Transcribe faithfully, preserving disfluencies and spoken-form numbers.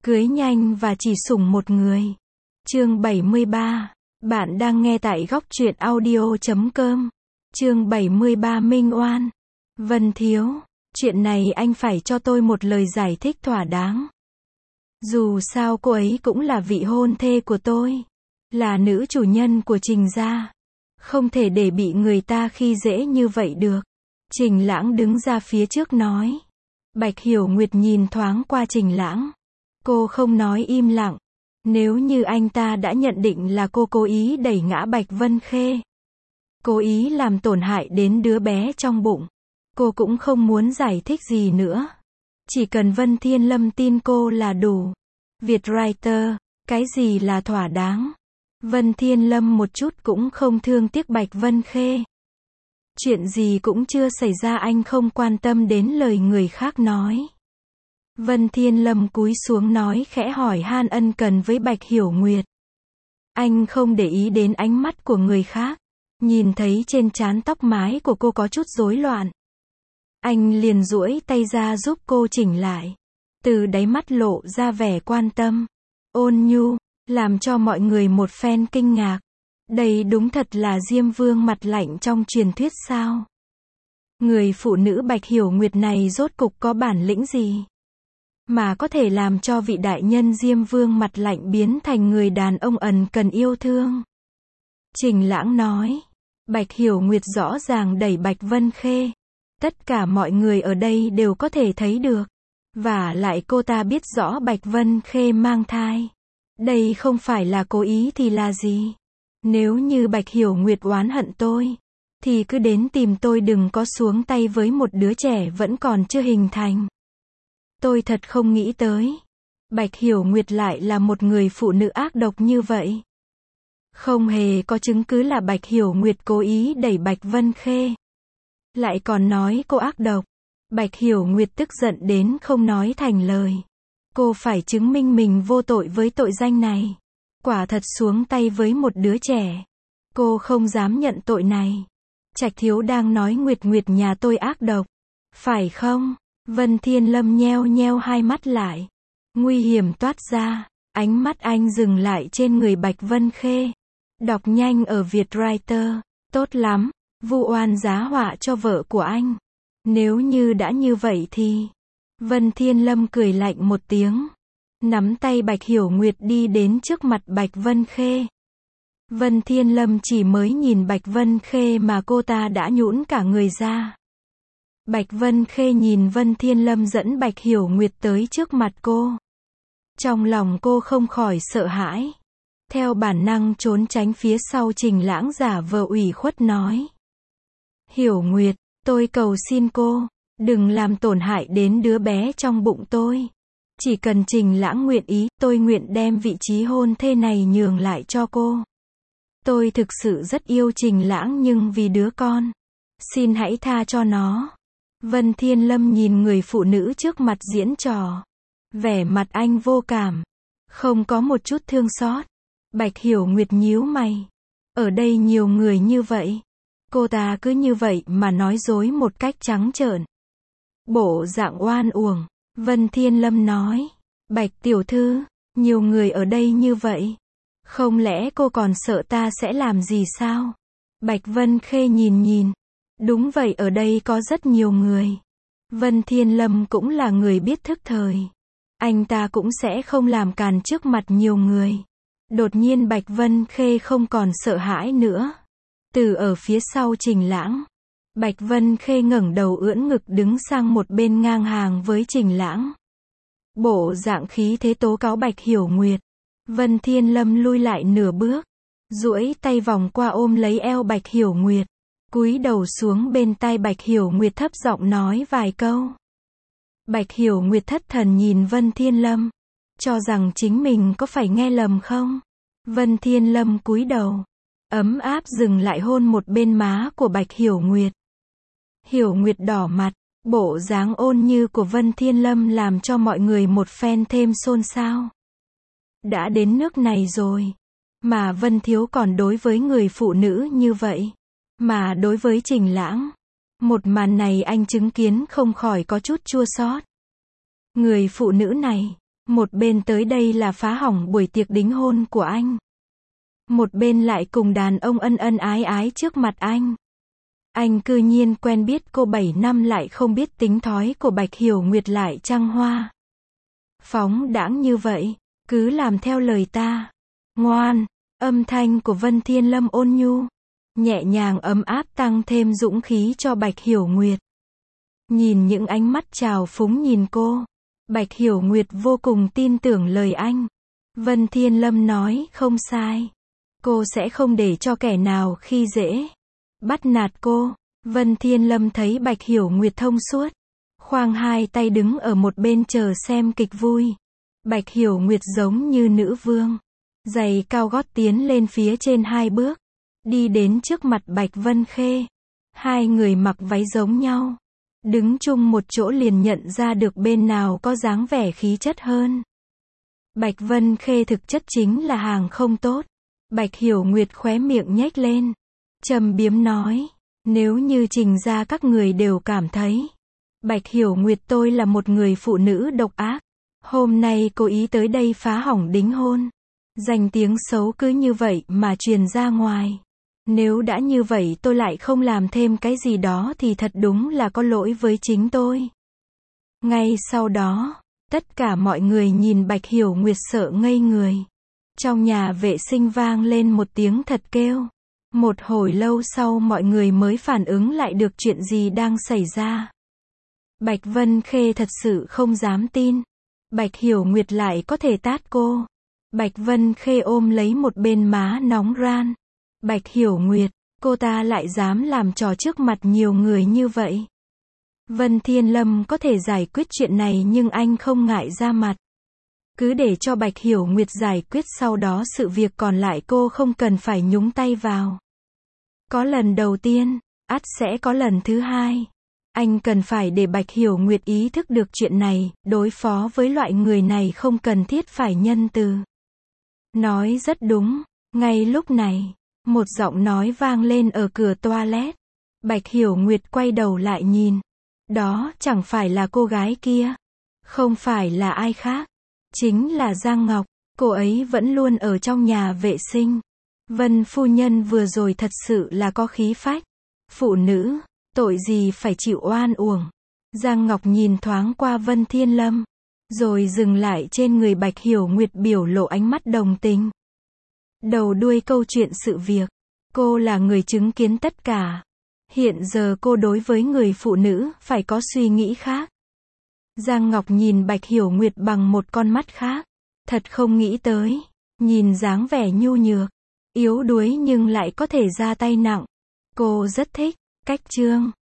Cưới nhanh và chỉ sủng một người. Chương bảy mươi ba. Bạn đang nghe tại góc truyện audio chấm com. Chương bảy mươi ba Minh Oan. Vân Thiếu, chuyện này anh phải cho tôi một lời giải thích thỏa đáng. Dù sao cô ấy cũng là vị hôn thê của tôi, là nữ chủ nhân của Trình gia, không thể để bị người ta khi dễ như vậy được. Trình Lãng đứng ra phía trước nói. Bạch Hiểu Nguyệt nhìn thoáng qua Trình Lãng. Cô không nói, im lặng. Nếu như anh ta đã nhận định là cô cố ý đẩy ngã Bạch Vân Khê, cố ý làm tổn hại đến đứa bé trong bụng, cô cũng không muốn giải thích gì nữa. Chỉ cần Vân Thiên Lâm tin cô là đủ. Vietwriter, cái gì là thỏa đáng? Vân Thiên Lâm một chút cũng không thương tiếc Bạch Vân Khê. Chuyện gì cũng chưa xảy ra anh không quan tâm đến lời người khác nói. Vân Thiên Lâm cúi xuống nói khẽ hỏi han ân cần với Bạch Hiểu Nguyệt. Anh không để ý đến ánh mắt của người khác. Nhìn thấy trên trán tóc mái của cô có chút rối loạn, anh liền duỗi tay ra giúp cô chỉnh lại. Từ đáy mắt lộ ra vẻ quan tâm, ôn nhu, làm cho mọi người một phen kinh ngạc. Đây đúng thật là Diêm Vương mặt lạnh trong truyền thuyết sao? Người phụ nữ Bạch Hiểu Nguyệt này rốt cục có bản lĩnh gì mà có thể làm cho vị đại nhân Diêm Vương mặt lạnh biến thành người đàn ông ẩn cần yêu thương? Trình Lãng nói. Bạch Hiểu Nguyệt rõ ràng đẩy Bạch Vân Khê. Tất cả mọi người ở đây đều có thể thấy được. Và lại cô ta biết rõ Bạch Vân Khê mang thai. Đây không phải là cố ý thì là gì? Nếu như Bạch Hiểu Nguyệt oán hận tôi, thì cứ đến tìm tôi, đừng có xuống tay với một đứa trẻ vẫn còn chưa hình thành. Tôi thật không nghĩ tới, Bạch Hiểu Nguyệt lại là một người phụ nữ ác độc như vậy. Không hề có chứng cứ là Bạch Hiểu Nguyệt cố ý đẩy Bạch Vân Khê, lại còn nói cô ác độc. Bạch Hiểu Nguyệt tức giận đến không nói thành lời. Cô phải chứng minh mình vô tội với tội danh này. Quả thật xuống tay với một đứa trẻ, cô không dám nhận tội này. Trạch Thiếu đang nói Nguyệt Nguyệt nhà tôi ác độc, phải không? Vân Thiên Lâm nheo nheo hai mắt lại, nguy hiểm toát ra. Ánh mắt anh dừng lại trên người Bạch Vân Khê. Đọc nhanh ở Vietwriter. Tốt lắm, vu oan giá họa cho vợ của anh. Nếu như đã như vậy thì... Vân Thiên Lâm cười lạnh một tiếng, nắm tay Bạch Hiểu Nguyệt đi đến trước mặt Bạch Vân Khê. Vân Thiên Lâm chỉ mới nhìn Bạch Vân Khê mà cô ta đã nhũn cả người ra. Bạch Vân Khê nhìn Vân Thiên Lâm dẫn Bạch Hiểu Nguyệt tới trước mặt cô. Trong lòng cô không khỏi sợ hãi. Theo bản năng trốn tránh phía sau. Trình Lãng giả vờ ủy khuất nói. Hiểu Nguyệt, tôi cầu xin cô, đừng làm tổn hại đến đứa bé trong bụng tôi. Chỉ cần Trình Lãng nguyện ý, tôi nguyện đem vị trí hôn thê này nhường lại cho cô. Tôi thực sự rất yêu Trình Lãng nhưng vì đứa con, xin hãy tha cho nó. Vân Thiên Lâm nhìn người phụ nữ trước mặt diễn trò. Vẻ mặt anh vô cảm, không có một chút thương xót. Bạch Hiểu Nguyệt nhíu mày. Ở đây nhiều người như vậy, cô ta cứ như vậy mà nói dối một cách trắng trợn, bộ dạng oan uổng. Vân Thiên Lâm nói. Bạch tiểu thư, nhiều người ở đây như vậy, không lẽ cô còn sợ ta sẽ làm gì sao? Bạch Vân Khê nhìn nhìn. Đúng vậy, ở đây có rất nhiều người. Vân Thiên Lâm cũng là người biết thức thời. Anh ta cũng sẽ không làm càn trước mặt nhiều người. Đột nhiên Bạch Vân Khê không còn sợ hãi nữa. Từ ở phía sau Trình Lãng, Bạch Vân Khê ngẩng đầu ưỡn ngực đứng sang một bên ngang hàng với Trình Lãng. Bộ dạng khí thế tố cáo Bạch Hiểu Nguyệt. Vân Thiên Lâm lui lại nửa bước, duỗi tay vòng qua ôm lấy eo Bạch Hiểu Nguyệt, cúi đầu xuống bên tai Bạch Hiểu Nguyệt thấp giọng nói vài câu. Bạch Hiểu Nguyệt thất thần nhìn Vân Thiên Lâm, cho rằng chính mình có phải nghe lầm không? Vân Thiên Lâm cúi đầu, ấm áp dừng lại hôn một bên má của Bạch Hiểu Nguyệt. Hiểu Nguyệt đỏ mặt, bộ dáng ôn như của Vân Thiên Lâm làm cho mọi người một phen thêm xôn xao. Đã đến nước này rồi, mà Vân Thiếu còn đối với người phụ nữ như vậy. Mà đối với Trình Lãng, một màn này anh chứng kiến không khỏi có chút chua xót. Người phụ nữ này, Một bên tới đây là phá hỏng buổi tiệc đính hôn của anh. Một bên lại cùng đàn ông ân ân ái ái trước mặt anh. Anh cư nhiên quen biết cô bảy năm lại không biết tính thói của Bạch Hiểu Nguyệt lại trăng hoa. Phóng đãng như vậy, cứ làm theo lời ta. Ngoan, âm thanh của Vân Thiên Lâm ôn nhu, nhẹ nhàng ấm áp tăng thêm dũng khí cho Bạch Hiểu Nguyệt. Nhìn những ánh mắt trào phúng nhìn cô, Bạch Hiểu Nguyệt vô cùng tin tưởng lời anh. Vân Thiên Lâm nói không sai. Cô sẽ không để cho kẻ nào khi dễ, bắt nạt cô. Vân Thiên Lâm thấy Bạch Hiểu Nguyệt thông suốt, khoang hai tay đứng ở một bên chờ xem kịch vui. Bạch Hiểu Nguyệt giống như nữ vương, giày cao gót tiến lên phía trên hai bước, đi đến trước mặt Bạch Vân Khê. Hai người mặc váy giống nhau, đứng chung một chỗ liền nhận ra được bên nào có dáng vẻ khí chất hơn. Bạch Vân Khê thực chất chính là hàng không tốt. Bạch Hiểu Nguyệt khóe miệng nhếch lên, trầm biếm nói, nếu như Trình ra các người đều cảm thấy Bạch Hiểu Nguyệt tôi là một người phụ nữ độc ác, hôm nay cố ý tới đây phá hỏng đính hôn, danh tiếng xấu cứ như vậy mà truyền ra ngoài. Nếu đã như vậy tôi lại không làm thêm cái gì đó thì thật đúng là có lỗi với chính tôi. Ngay sau đó, tất cả mọi người nhìn Bạch Hiểu Nguyệt sợ ngây người. Trong nhà vệ sinh vang lên một tiếng thật kêu. Một hồi lâu sau mọi người mới phản ứng lại được chuyện gì đang xảy ra. Bạch Vân Khê thật sự không dám tin. Bạch Hiểu Nguyệt lại có thể tát cô. Bạch Vân Khê ôm lấy một bên má nóng ran. Bạch Hiểu Nguyệt, cô ta lại dám làm trò trước mặt nhiều người như vậy. Vân Thiên Lâm có thể giải quyết chuyện này nhưng anh không ngại ra mặt. Cứ để cho Bạch Hiểu Nguyệt giải quyết, sau đó sự việc còn lại cô không cần phải nhúng tay vào. Có lần đầu tiên, ắt sẽ có lần thứ hai. Anh cần phải để Bạch Hiểu Nguyệt ý thức được chuyện này, đối phó với loại người này không cần thiết phải nhân từ. Nói rất đúng, ngay lúc này, một giọng nói vang lên ở cửa toilet. Bạch Hiểu Nguyệt quay đầu lại nhìn. Đó chẳng phải là cô gái kia. Không phải là ai khác. Chính là Giang Ngọc. Cô ấy vẫn luôn ở trong nhà vệ sinh. Vân phu nhân vừa rồi thật sự là có khí phách. Phụ nữ, tội gì phải chịu oan uổng. Giang Ngọc nhìn thoáng qua Vân Thiên Lâm, rồi dừng lại trên người Bạch Hiểu Nguyệt, biểu lộ ánh mắt đồng tình. Đầu đuôi câu chuyện sự việc, cô là người chứng kiến tất cả. Hiện giờ cô đối với người phụ nữ phải có suy nghĩ khác. Giang Ngọc nhìn Bạch Hiểu Nguyệt bằng một con mắt khác. Thật không nghĩ tới, nhìn dáng vẻ nhu nhược, yếu đuối nhưng lại có thể ra tay nặng. Cô rất thích cách chương